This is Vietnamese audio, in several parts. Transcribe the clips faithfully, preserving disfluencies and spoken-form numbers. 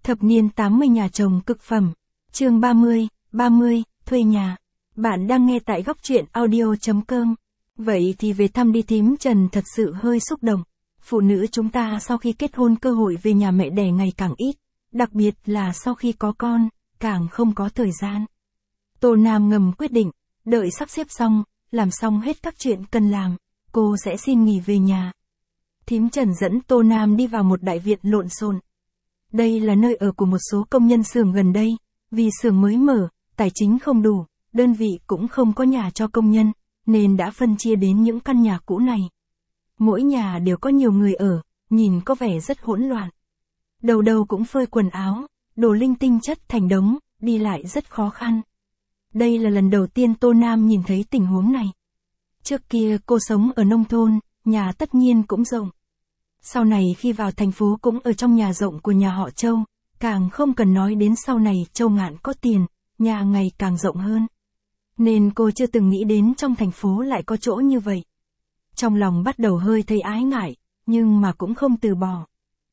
Thập niên tám mươi nhà chồng cực phẩm. Chương ba mươi, ba mươi, thuê nhà. Bạn đang nghe tại góc truyện audio chấm com. Vậy thì về thăm đi thím Trần thật sự hơi xúc động. Phụ nữ chúng ta sau khi kết hôn cơ hội về nhà mẹ đẻ ngày càng ít, đặc biệt là sau khi có con, càng không có thời gian. Tô Nam ngầm quyết định, đợi sắp xếp xong, làm xong hết các chuyện cần làm, cô sẽ xin nghỉ về nhà. Thím Trần dẫn Tô Nam đi vào một đại viện lộn xộn. Đây là nơi ở của một số công nhân xưởng gần đây, vì xưởng mới mở, tài chính không đủ, đơn vị cũng không có nhà cho công nhân, nên đã phân chia đến những căn nhà cũ này. Mỗi nhà đều có nhiều người ở, nhìn có vẻ rất hỗn loạn. Đầu đầu cũng phơi quần áo, đồ linh tinh chất thành đống, đi lại rất khó khăn. Đây là lần đầu tiên Tô Nam nhìn thấy tình huống này. Trước kia cô sống ở nông thôn, nhà tất nhiên cũng rộng. Sau này khi vào thành phố cũng ở trong nhà rộng của nhà họ Châu, càng không cần nói đến sau này Châu Ngạn có tiền, nhà ngày càng rộng hơn. Nên cô chưa từng nghĩ đến trong thành phố lại có chỗ như vậy. Trong lòng bắt đầu hơi thấy ái ngại, nhưng mà cũng không từ bỏ.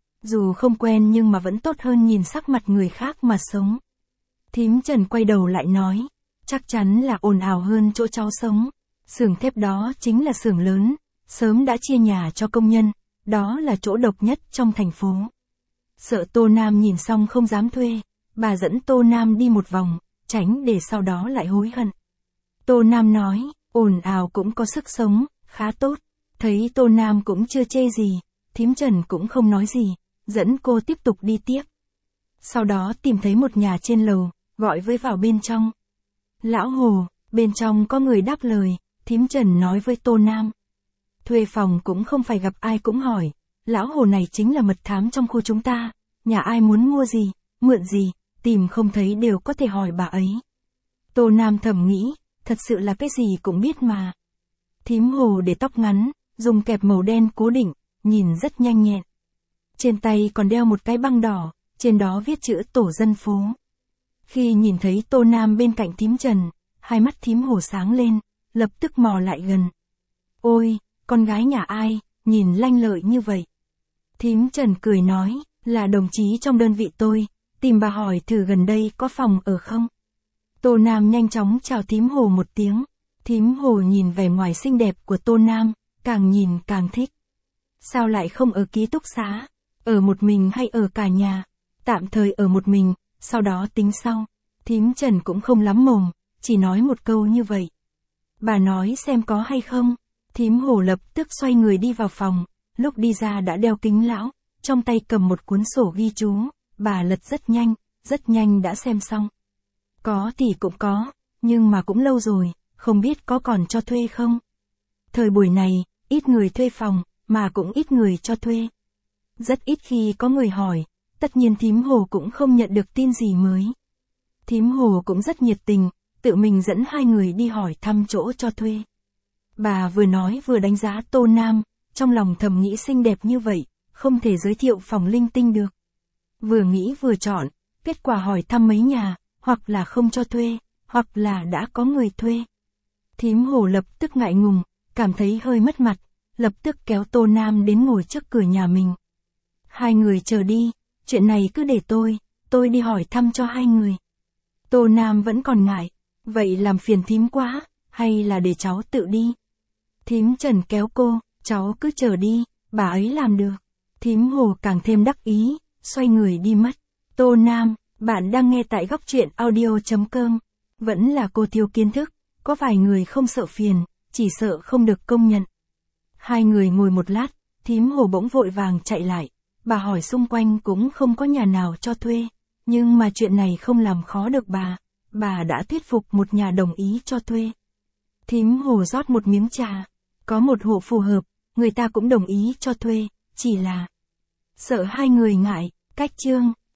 Dù không quen nhưng mà vẫn tốt hơn nhìn sắc mặt người khác mà sống. Thím Trần quay đầu lại nói, chắc chắn là ồn ào hơn chỗ cháu sống. Xưởng thép đó chính là xưởng lớn, sớm đã chia nhà cho công nhân, đó là chỗ độc nhất trong thành phố. Sợ Tô Nam nhìn xong không dám thuê, bà dẫn Tô Nam đi một vòng, tránh để sau đó lại hối hận. Tô Nam nói, ồn ào cũng có sức sống, khá tốt. Thấy Tô Nam cũng chưa chê gì, thím Trần cũng không nói gì, dẫn cô tiếp tục đi tiếp. Sau đó tìm thấy một nhà trên lầu, gọi với vào bên trong. Lão Hồ, bên trong có người đáp lời, thím Trần nói với Tô Nam. Thuê phòng cũng không phải gặp ai cũng hỏi, lão Hồ này chính là mật thám trong khu chúng ta, nhà ai muốn mua gì, mượn gì, tìm không thấy đều có thể hỏi bà ấy. Tô Nam thầm nghĩ, thật sự là cái gì cũng biết mà. Thím Hồ để tóc ngắn, dùng kẹp màu đen cố định, nhìn rất nhanh nhẹn. Trên tay còn đeo một cái băng đỏ, trên đó viết chữ tổ dân phố. Khi nhìn thấy Tô Nam bên cạnh thím Trần, hai mắt thím Hồ sáng lên, lập tức mò lại gần. Ôi, con gái nhà ai, nhìn lanh lợi như vậy. Thím Trần cười nói, là đồng chí trong đơn vị tôi, tìm bà hỏi thử gần đây có phòng ở không. Tô Nam nhanh chóng chào thím Hồ một tiếng. Thím Hồ nhìn vẻ ngoài xinh đẹp của Tô Nam, càng nhìn càng thích. Sao lại không ở ký túc xá, ở một mình hay ở cả nhà? Tạm thời ở một mình, sau đó tính sau. Thím Trần cũng không lắm mồm, chỉ nói một câu như vậy. Bà nói xem có hay không. Thím Hồ lập tức xoay người đi vào phòng, lúc đi ra đã đeo kính lão, trong tay cầm một cuốn sổ ghi chú, bà lật rất nhanh, rất nhanh đã xem xong. Có thì cũng có, nhưng mà cũng lâu rồi, không biết có còn cho thuê không. Thời buổi này, ít người thuê phòng, mà cũng ít người cho thuê. Rất ít khi có người hỏi, tất nhiên thím Hồ cũng không nhận được tin gì mới. Thím Hồ cũng rất nhiệt tình, tự mình dẫn hai người đi hỏi thăm chỗ cho thuê. Bà vừa nói vừa đánh giá Tô Nam, trong lòng thầm nghĩ xinh đẹp như vậy, không thể giới thiệu phòng linh tinh được. Vừa nghĩ vừa chọn, kết quả hỏi thăm mấy nhà, hoặc là không cho thuê, hoặc là đã có người thuê. Thím Hồ lập tức ngại ngùng, cảm thấy hơi mất mặt, lập tức kéo Tô Nam đến ngồi trước cửa nhà mình. Hai người chờ đi, chuyện này cứ để tôi, tôi đi hỏi thăm cho hai người. Tô Nam vẫn còn ngại, vậy làm phiền thím quá, hay là để cháu tự đi. Thím Trần kéo cô, cháu cứ chờ đi, bà ấy làm được. Thím Hồ càng thêm đắc ý, xoay người đi mất. Tô Nam, bạn đang nghe tại góc truyện audio chấm com. Vẫn là cô thiếu kiến thức, có vài người không sợ phiền, chỉ sợ không được công nhận. Hai người ngồi một lát, thím Hồ bỗng vội vàng chạy lại. Bà hỏi xung quanh cũng không có nhà nào cho thuê, nhưng mà chuyện này không làm khó được bà. Bà đã thuyết phục một nhà đồng ý cho thuê. Thím Hồ rót một miếng trà. Có một hộ phù hợp, người ta cũng đồng ý cho thuê, chỉ là sợ hai người ngại, cách chương.